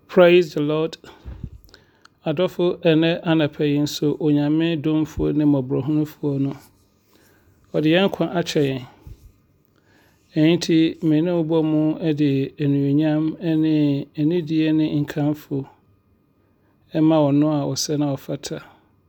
Praise the Lord. Adofo ene anapayin so onyame domfo ne mobrohunfo no. Ode yankwa ache yen. Enti me ne obomu ede enuonyam ene enidie ne nkanfo ema ono a osena ofata.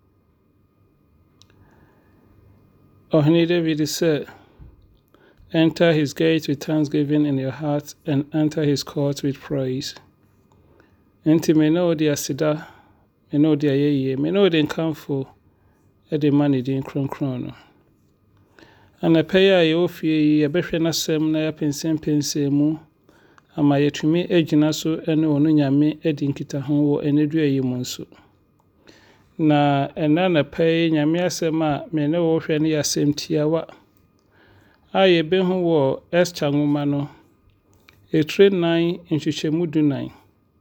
Ohini David said, enter his gates with thanksgiving in your heart and enter his courts with praise. Enti me no ode asida, me no ode ayeye, me no ode nkanfo ede mani din kronkron no. Anapaya ye ofie ye behwe nasem na ya pensem mu ama yetumi agina so ene onu nyame edi nkitaho wo enedua yi mu nso. Na enana pay nyame asem a me ne wo hwe ne yasem tiawa. Aye be hu wo Esther nwoma no. Etre 9 nhwehwemu 9.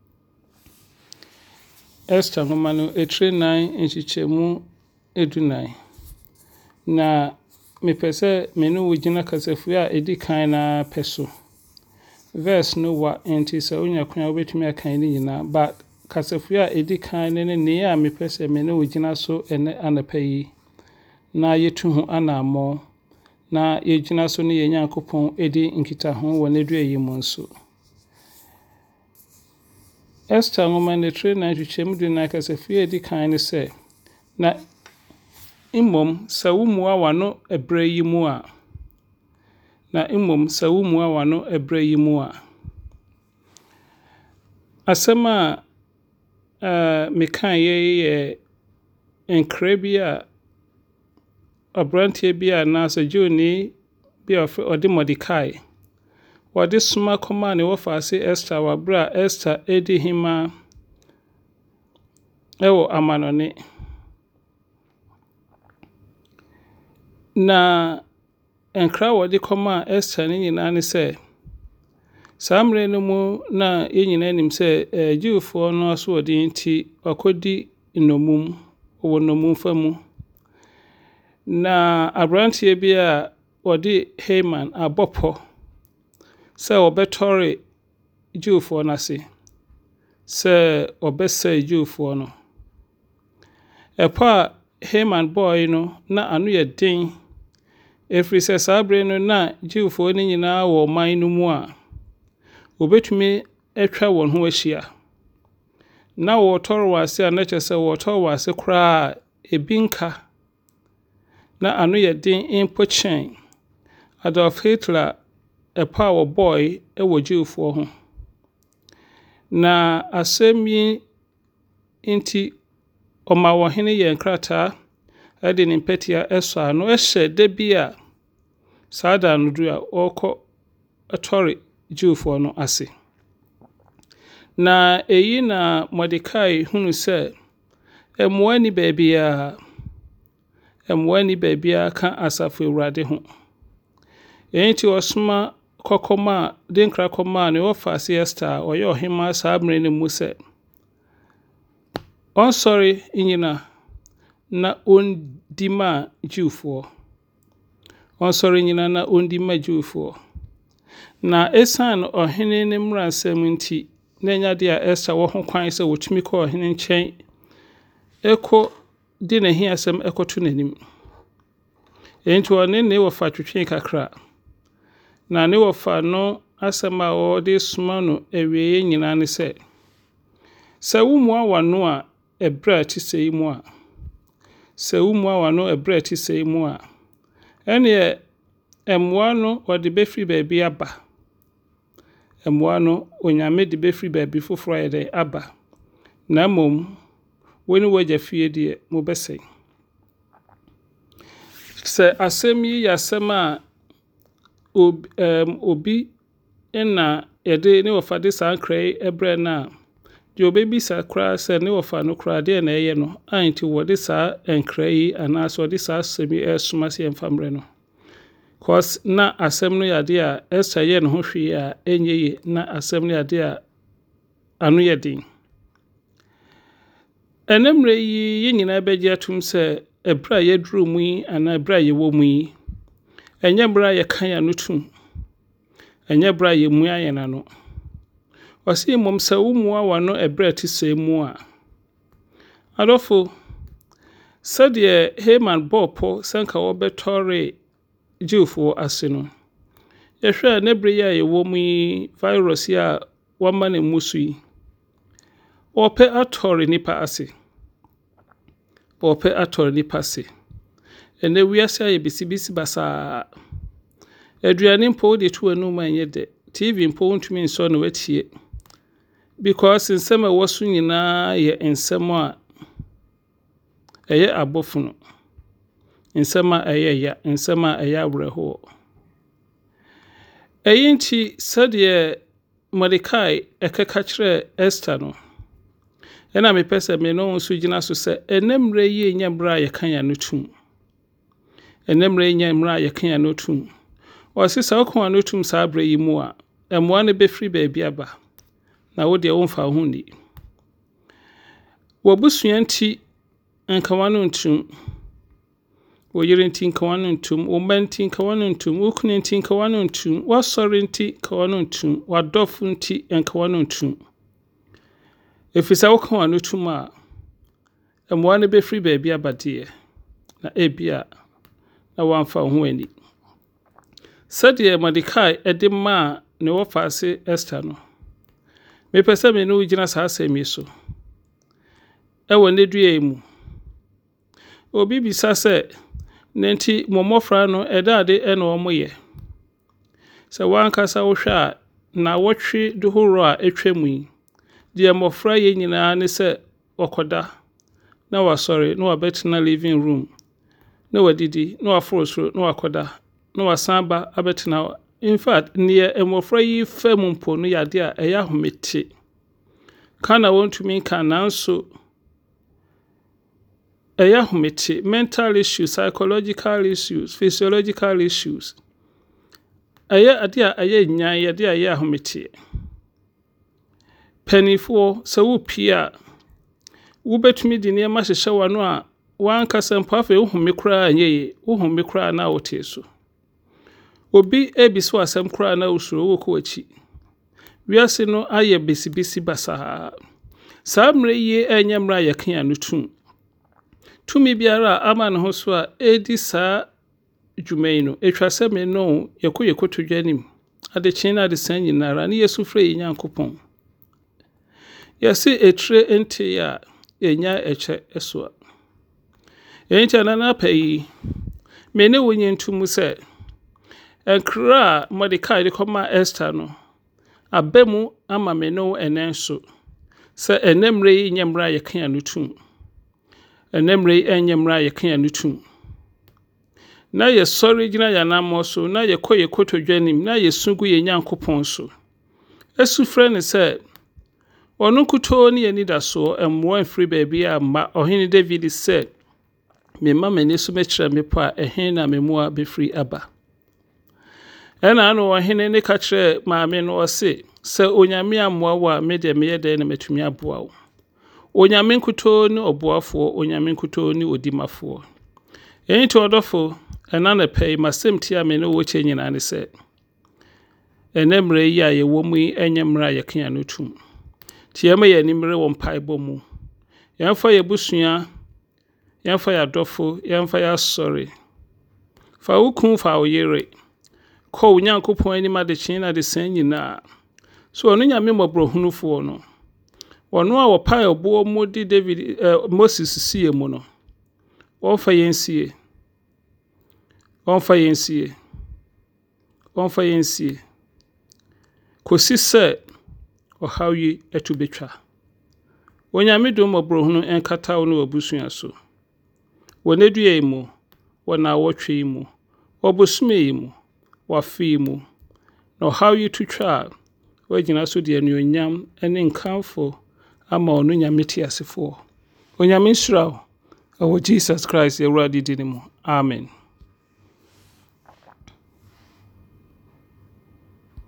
Esther nwoma no etre 9 nhwehwemu 9. Na me pese me no wugina kasafu a edi kan na peso. Verse no wa enti se onya kwan obetumi akan ni nyina but kasafu a edi kan ne a me pese me no wugina so ene anapayi na yetu hu anamo na yegina so ne yenyankopon edi nkitaho wo ne dua yi mu nso. Esther nwoma ne tre na hwehwemu na kasafu edi kan ne se na imom sawumua wano ebre yi mu a na imom sawumua wano ebre yi mu a asema mekan ye enkra bi a obrantie bi a na so joni bi of odi Mordecai wodi suma koma ne wo faase Esther wa bra Esther edi hima ewo amanone. Na enkra wodi koma Esther ni nyina ne se samre no mu na yenyina nim se Jewfo no so wodi nti akodi nomum wo nomum famu na abrantie bi a wodi Haman abopo se obetore Jewfo na se obese Jewfo no epa Haman boy no na anu ye den efri se sabre no na Jewfo ni nyina wo man no mu a obetumi etwa won ho ahia na wo toro wase a na chese wo toro wase kra ebinka na anu ye den impochen Adolf Hitler epa wo boy wo Jewfo ho na asemi inti oma wo hene ye nkrata ade ne petia eso ano ehye de bia sada no du a oko atori Jewfo no ase na eyi na Mordecai hunu se emwani babia ka asafo Ewurade ho enti osuma kokoma denkra koma ne ofase Esther oye ohima sabre ne mu se on sorry inyina na ondima Jewfo on sorry nyina na ondima Jewfo na esan ohene ne mransam nti na nya de a Esther wo ho kwan se wotumi ko ohene nchen eko di na hiasem ekoto nanim enti one ne wo fa twetwe kakra na ne wo fa no asema wo de suma no ewie nyina ne se wumu awano a ebra ti sei mu a wumu awano ebra ti sei mu a ene emwa no wode befri baabi aba emwa no onyame de befri baabi foforo ayede aba na mom woni waja fie de mo besei se asem yi yasem a obi na yede ne wofade sankrai ebre na de obebi sakra se ne wofa no kra de na eye no anti wode sa enkrai ana so de sa asemi esuma se emfamre no cause na asem no yade a Esther ye no ho hwe a enye na asem no yade a anu yedin enemre yi yenyina beji atum se ebra yedru mu yi ana ebra ye wo mu yi enye bra ye kan ya no tum enye bra ye mu ayena no ɔse mmom sɛ wo mua wano ɛbrɛ te sɛ mu a adɔfo sɛdeɛ Haman bɔɔpɔ sɛnka wɔbɛtɔre Jewfoɔ ase no yɛhwɛ ne bere yi a yɛwɔ mu yi virus yi a wɔma ne mu so yi wɔpɛ atɔre nipa ase ɛnɛ wiase ayɛ bisibisi basaa aduane mpo de to anum anyɛ dɛ TV mpo ntumi nsɔ no watie because nsɛm a ɛwɔ so nyinaa yɛ nsɛm a ɛyɛ abɔfono nsɛm a ɛyɛ ya nsɛm a ɛyɛ awerɛhoɔ ɛyi nti sɛdeɛ Mordekai ɛkɛka kyerɛ Esther no ɛna mepɛ sɛ me no nso gyina so sɛ ɛnɛmmerɛ yi nyɛ mmerɛ a yɛka ya no tum ɛnɛmmerɛ yi nyɛ mmerɛ a yɛka ya no tum ɔse sɛ woko ano tum saa berɛ yi mu a ɛmmoa no bɛfiri baabi aba na wo deɛ womfa ho ni wɔbusua nti nkawa no ntum wo yere nti nkawa no ntum wo mma nti nkawa no ntum wo kunu nti nkawa no ntum wasɔre nti nkawa no ntum wadɔfo nti nkawa no ntum ɛfiri sɛ woko ano tum a ɛmmoa no bɛfiri baabi aba deɛ na ebia na wamfa ho ani sɛdeɛ Mordekai ɛde maa ne wɔfa ase Esther no mepɛ sɛ me ne wo gyina saa asɛm yi so ɛwɔ ne dua mu obi bisa sɛ ne nti mmɔfra no ɛdaade ɛna ɔmoyɛ sɛ wankasa wohwɛ a na wɔtwe dohoro a ɛtwa mu yi deɛ mmɔfra yɛ nyinaa ne sɛ wɔkɔda na wasɔre na wabɛtena living room na wadidi na waforo soro na wakɔda na wasan ba abɛtena in fact neɛ mmɔfra yi fa mu mpo no yade a ɛyɛ ahomete ka na wɔntumi nka nanso ɛyɛ ahomete mental issues psychological issues physiological issues ɛyɛ ade a ɛyɛ nyan yɛde a ɛyɛ ahomete panifoɔ sɛ wopie a wobɛtumi de nneɛma hyehyɛ wano a wankasa mpo afei wohome koraa nyɛ ye wohome koraa na wote so obi ebiso asɛm koraa na usuro wo kɔ akyi wiase no ayɛ besibisi basaa saa mmerɛ yi ɛnyɛ mmerɛ a yɛka ya no tumi biara a ama ne ho so a edi saa dwuma yi no etwa sɛ me no yɛkɔ dwanim adekyen na adesan nyinara ne Yesu frɛ yi Nyankopɔn yɛse etire ente a enya ɛkyɛ ɛso a ɛnkyɛ na na pɛyi me ne wo nyentum sɛ ɛnkra a Mordekai de kɔma Esther no abamu ama me no ɛnɛn so sɛ ɛnɛmmerɛ yi nyɛ mmerɛ a yɛka ya no tum ɛnɛmmerɛ yi ɛnyɛ mmerɛ a yɛka ya no tum na yɛsɔre gyina yɛanammɔ so na yɛkɔ kotodwanim na yɛsugu yɛ Nyankopɔn so ɛsu frɛ ne sɛ ɔno nkutoo ne yɛnidasoɔ ɛmmoa mfiri baabi a mma ɔhene David sɛ memma m'ani so mɛkyerɛ me po a ɛhe na memmoa bɛfiri aba ɛna ano ɔhene ne ka kyerɛ maame no ɔse sɛ onyame ammoa wo a me deɛ meyɛ dɛn na matumi aboa wo onyame nkutoo ne ɔboafoɔ onyame nkutoo ne odimafoɔ ɛyi nti ɔdɔfo ɛna na pɛi masɛm tia me ne wɔ kyɛ nyinaa ne sɛ ɛnɛ mmerɛ yi a yɛwɔ mu yi ɛnyɛ mmerɛ a yɛka ya no tum nti yɛma yɛ animere wɔ mpaebɔ mu yɛmfa yɛ busua yɛmfa yɛ adɔfo yɛmfa yɛ asɔre fa wo kun fa wo yere kɔ wo Nyankopɔn anim adekyen na adesan nyinaa so ɔno nyame mmɔborɔhunufoɔ no ɔno a wɔpae ɔboɔ mu de Moses sie mu no ɔmfa yɛnsie kɔsi sɛ ɔhaw yi ɛto betwa onyame dom mmɔborɔhunu ɛnkata wo ne wabusua so wɔ ne dua yi mu wɔ naawɔtwe yi mu wɔ bosome yi mu wafe yi mu na ɔhaw yi to twa a wagyina so de anuonyam ne nkamfo ama ɔno nyame te asefoɔ onyame nhyira wo ɛwɔ Jesus Christ Awurade din mu amen